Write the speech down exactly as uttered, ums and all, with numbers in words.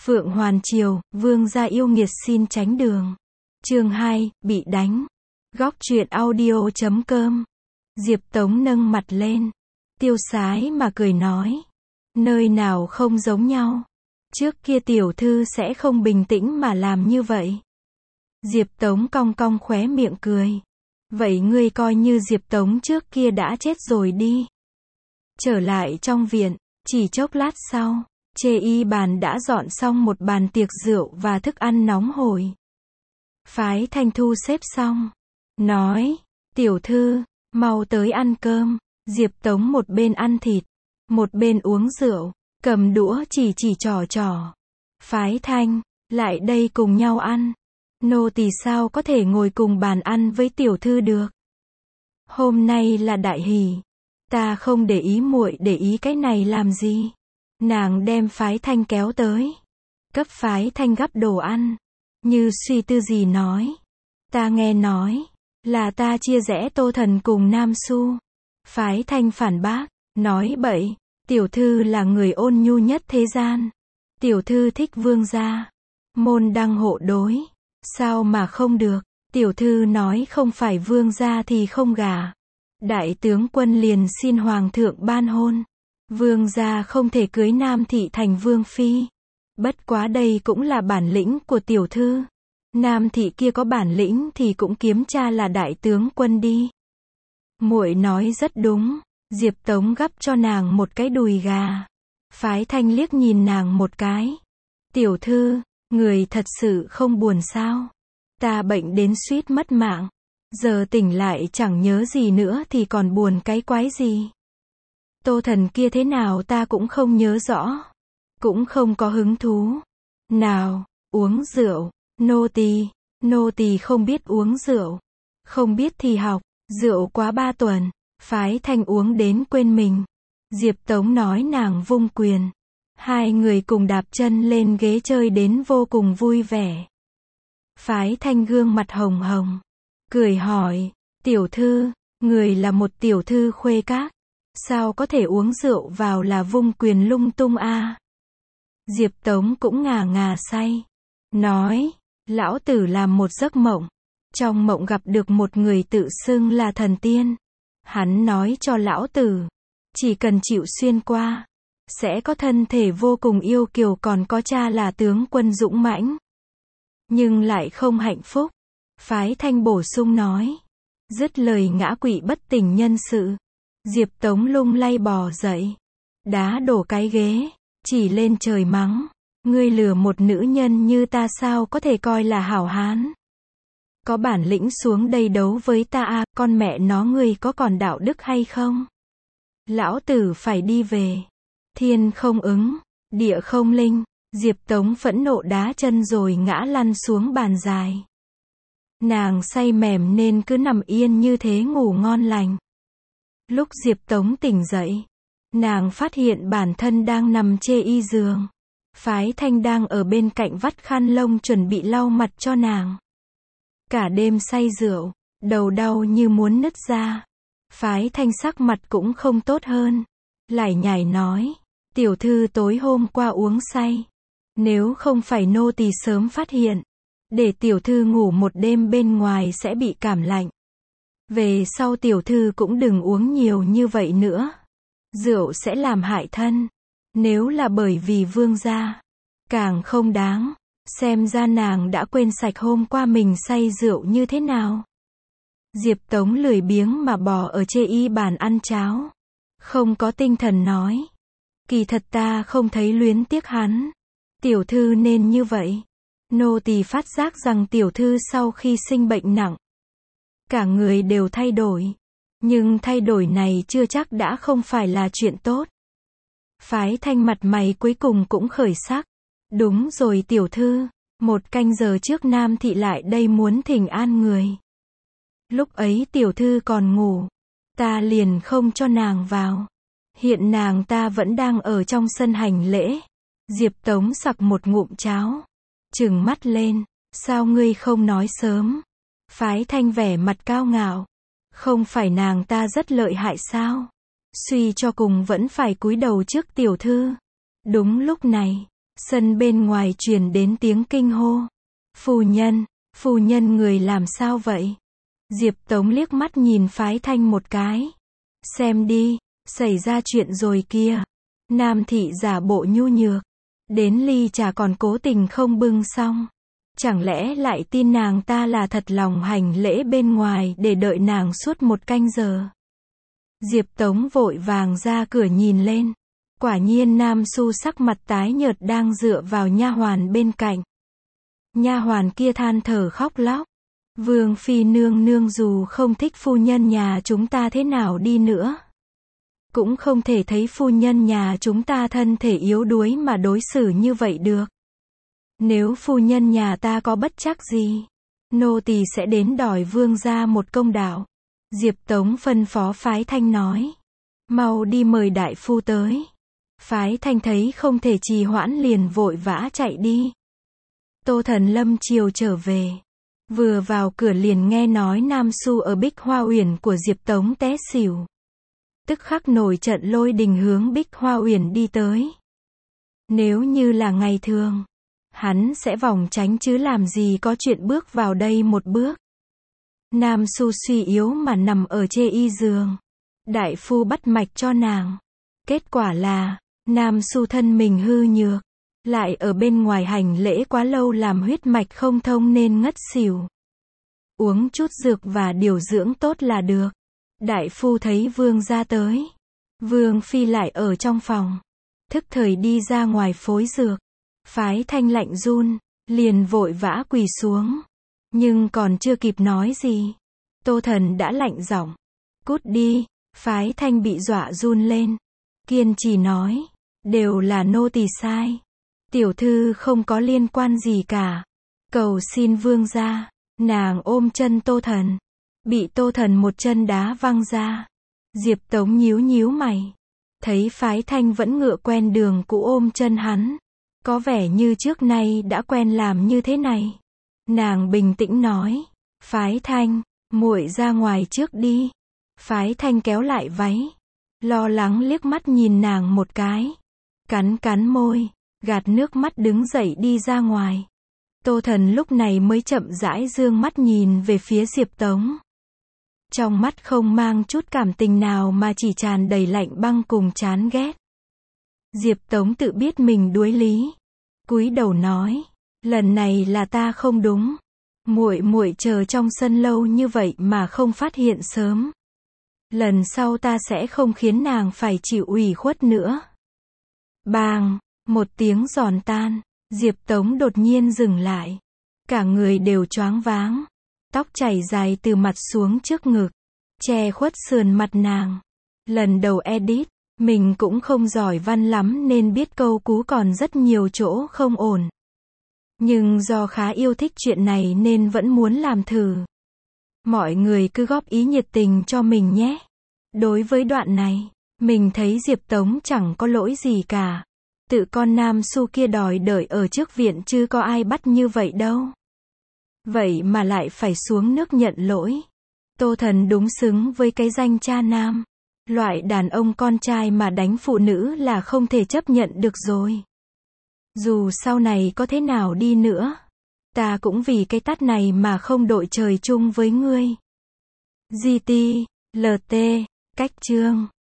Phượng Hoàn Triều, vương gia yêu nghiệt xin tránh đường. Chương hai, bị đánh. Góc truyện audio chấm com. Diệp Tống nâng mặt lên, tiêu sái mà cười nói. Nơi nào không giống nhau. Trước kia tiểu thư sẽ không bình tĩnh mà làm như vậy. Diệp Tống cong cong khóe miệng cười. Vậy ngươi coi như Diệp Tống trước kia đã chết rồi đi. Trở lại trong viện, chỉ chốc lát sau, Chê Y bàn đã dọn xong một bàn tiệc rượu và thức ăn nóng hổi. Phái Thanh thu xếp xong, nói, tiểu thư, mau tới ăn cơm. Diệp Tống một bên ăn thịt, một bên uống rượu, cầm đũa chỉ chỉ trò trò. Phái Thanh, lại đây cùng nhau ăn. Nô tỳ sao có thể ngồi cùng bàn ăn với tiểu thư được. Hôm nay là đại hỷ, ta không để ý muội để ý cái này làm gì. Nàng đem Phái Thanh kéo tới, cấp Phái Thanh gắp đồ ăn, như suy tư gì nói. Ta nghe nói, là ta chia rẽ Tô Thần cùng Nam Xu. Phái Thanh phản bác, nói bậy, tiểu thư là người ôn nhu nhất thế gian. Tiểu thư thích vương gia, môn đăng hộ đối, sao mà không được. Tiểu thư nói không phải vương gia thì không gả. Đại tướng quân liền xin hoàng thượng ban hôn. Vương gia không thể cưới Nam thị thành vương phi. Bất quá đây cũng là bản lĩnh của tiểu thư. Nam thị kia có bản lĩnh thì cũng kiếm cha là đại tướng quân đi. Muội nói rất đúng. Diệp Tống gắp cho nàng một cái đùi gà. Phái Thanh liếc nhìn nàng một cái. Tiểu thư, người thật sự không buồn sao? Ta bệnh đến suýt mất mạng. Giờ tỉnh lại chẳng nhớ gì nữa thì còn buồn cái quái gì. Tô Thần kia thế nào ta cũng không nhớ rõ. Cũng không có hứng thú. Nào, uống rượu. Nô tỳ, nô tỳ không biết uống rượu. Không biết thì học. Rượu quá ba tuần. Phái Thanh uống đến quên mình. Diệp Tống nói nàng vung quyền. Hai người cùng đạp chân lên ghế chơi đến vô cùng vui vẻ. Phái Thanh gương mặt hồng hồng, cười hỏi, tiểu thư, người là một tiểu thư khuê các, sao có thể uống rượu vào là vung quyền lung tung a? Diệp Tống cũng ngà ngà say, nói, lão tử làm một giấc mộng, trong mộng gặp được một người tự xưng là thần tiên. Hắn nói cho lão tử, chỉ cần chịu xuyên qua, sẽ có thân thể vô cùng yêu kiều còn có cha là tướng quân dũng mãnh. Nhưng lại không hạnh phúc. Phái Thanh bổ sung nói. Dứt lời ngã quỵ bất tỉnh nhân sự. Diệp Tống lung lay bò dậy, đá đổ cái ghế, chỉ lên trời mắng. Ngươi lừa một nữ nhân như ta sao có thể coi là hảo hán. Có bản lĩnh xuống đây đấu với ta à, con mẹ nó ngươi có còn đạo đức hay không? Lão tử phải đi về. Thiên không ứng, địa không linh. Diệp Tống phẫn nộ đá chân rồi ngã lăn xuống bàn dài. Nàng say mềm nên cứ nằm yên như thế ngủ ngon lành. Lúc Diệp Tống tỉnh dậy, nàng phát hiện bản thân đang nằm chê y giường. Phái Thanh đang ở bên cạnh vắt khăn lông chuẩn bị lau mặt cho nàng. Cả đêm say rượu, đầu đau như muốn nứt ra. Phái Thanh sắc mặt cũng không tốt hơn. Lải nhải nói, tiểu thư tối hôm qua uống say. Nếu không phải nô tỳ sớm phát hiện, để tiểu thư ngủ một đêm bên ngoài sẽ bị cảm lạnh. Về sau tiểu thư cũng đừng uống nhiều như vậy nữa. Rượu sẽ làm hại thân. Nếu là bởi vì vương gia, càng không đáng. Xem ra nàng đã quên sạch hôm qua mình say rượu như thế nào. Diệp Tống lười biếng mà bò ở Chê Y bàn ăn cháo. Không có tinh thần nói. Kỳ thật ta không thấy luyến tiếc hắn. Tiểu thư nên như vậy. Nô tỳ phát giác rằng tiểu thư sau khi sinh bệnh nặng, cả người đều thay đổi. Nhưng thay đổi này chưa chắc đã không phải là chuyện tốt. Phái Thanh mặt mày cuối cùng cũng khởi sắc. Đúng rồi tiểu thư, một canh giờ trước Nam thị lại đây muốn thỉnh an người. Lúc ấy tiểu thư còn ngủ, ta liền không cho nàng vào. Hiện nàng ta vẫn đang ở trong sân hành lễ. Diệp Tống sặc một ngụm cháo, trừng mắt lên, sao ngươi không nói sớm? Phái Thanh vẻ mặt cao ngạo, không phải nàng ta rất lợi hại sao? Suy cho cùng vẫn phải cúi đầu trước tiểu thư. Đúng lúc này, Sân bên ngoài truyền đến tiếng kinh hô. Phu nhân, phu nhân người làm sao vậy? Diệp Tống liếc mắt nhìn Phái Thanh một cái. Xem đi, xảy ra chuyện rồi kia. Nam thị giả bộ nhu nhược. Đến ly trà còn cố tình không bưng xong. Chẳng lẽ lại tin nàng ta là thật lòng hành lễ bên ngoài để đợi nàng suốt một canh giờ. Diệp Tống vội vàng ra cửa nhìn lên. Quả nhiên Nam Xu sắc mặt tái nhợt đang dựa vào nha hoàn bên cạnh. Nha hoàn kia than thở khóc lóc. Vương phi nương nương dù không thích phu nhân nhà chúng ta thế nào đi nữa, cũng không thể thấy phu nhân nhà chúng ta thân thể yếu đuối mà đối xử như vậy được. Nếu phu nhân nhà ta có bất trắc gì, nô tỳ sẽ đến đòi vương gia một công đạo. Diệp Tống phân phó Phái Thanh nói. Mau đi mời đại phu tới. Phái Thanh thấy không thể trì hoãn liền vội vã chạy đi. Tô Thần lâm chiều trở về. Vừa vào cửa liền nghe nói Nam Xu ở Bích Hoa Uyển của Diệp Tống té xỉu. Tức khắc nổi trận lôi đình hướng Bích Hoa Uyển đi tới. Nếu như là ngày thường, hắn sẽ vòng tránh chứ làm gì có chuyện bước vào đây một bước. Nam Xu suy yếu mà nằm ở chê y giường. Đại phu bắt mạch cho nàng. Kết quả là, Nam Xu thân mình hư nhược. Lại ở bên ngoài hành lễ quá lâu làm huyết mạch không thông nên ngất xỉu. Uống chút dược và điều dưỡng tốt là được. Đại phu thấy vương gia tới. Vương phi lại ở trong phòng. Thức thời đi ra ngoài phối dược. Phái Thanh lạnh run, liền vội vã quỳ xuống. Nhưng còn chưa kịp nói gì, Tô Thần đã lạnh giọng. Cút đi. Phái Thanh bị dọa run lên. Kiên trì nói. Đều là nô tỳ sai. Tiểu thư không có liên quan gì cả. Cầu xin vương gia. Nàng ôm chân Tô Thần. Bị Tô Thần một chân đá văng ra. Diệp Tống nhíu nhíu mày. Thấy Phái Thanh vẫn ngựa quen đường cũ ôm chân hắn. Có vẻ như trước nay đã quen làm như thế này. Nàng bình tĩnh nói. Phái Thanh, muội ra ngoài trước đi. Phái Thanh kéo lại váy. Lo lắng liếc mắt nhìn nàng một cái. Cắn cắn môi. Gạt nước mắt đứng dậy đi ra ngoài. Tô Thần lúc này mới chậm rãi dương mắt nhìn về phía Diệp Tống. Trong mắt không mang chút cảm tình nào mà chỉ tràn đầy lạnh băng cùng chán ghét. Diệp Tống tự biết mình đuối lý. Cúi đầu nói. Lần này là ta không đúng. Muội muội chờ trong sân lâu như vậy mà không phát hiện sớm. Lần sau ta sẽ không khiến nàng phải chịu ủy khuất nữa. Bang! Một tiếng giòn tan. Diệp Tống đột nhiên dừng lại. Cả người đều choáng váng. Tóc chảy dài từ mặt xuống trước ngực. Che khuất sườn mặt nàng. Lần đầu edit, mình cũng không giỏi văn lắm nên biết câu cú còn rất nhiều chỗ không ổn. Nhưng do khá yêu thích chuyện này nên vẫn muốn làm thử. Mọi người cứ góp ý nhiệt tình cho mình nhé. Đối với đoạn này, mình thấy Diệp Tống chẳng có lỗi gì cả. Tự con Nam Xu kia đòi đợi ở trước viện chứ có ai bắt như vậy đâu. Vậy mà lại phải xuống nước nhận lỗi. Tô Thần đúng xứng với cái danh cha nam. Loại đàn ông con trai mà đánh phụ nữ là không thể chấp nhận được rồi. Dù sau này có thế nào đi nữa, ta cũng vì cái tát này mà không đội trời chung với ngươi. giê tê, lờ tê, cách chương.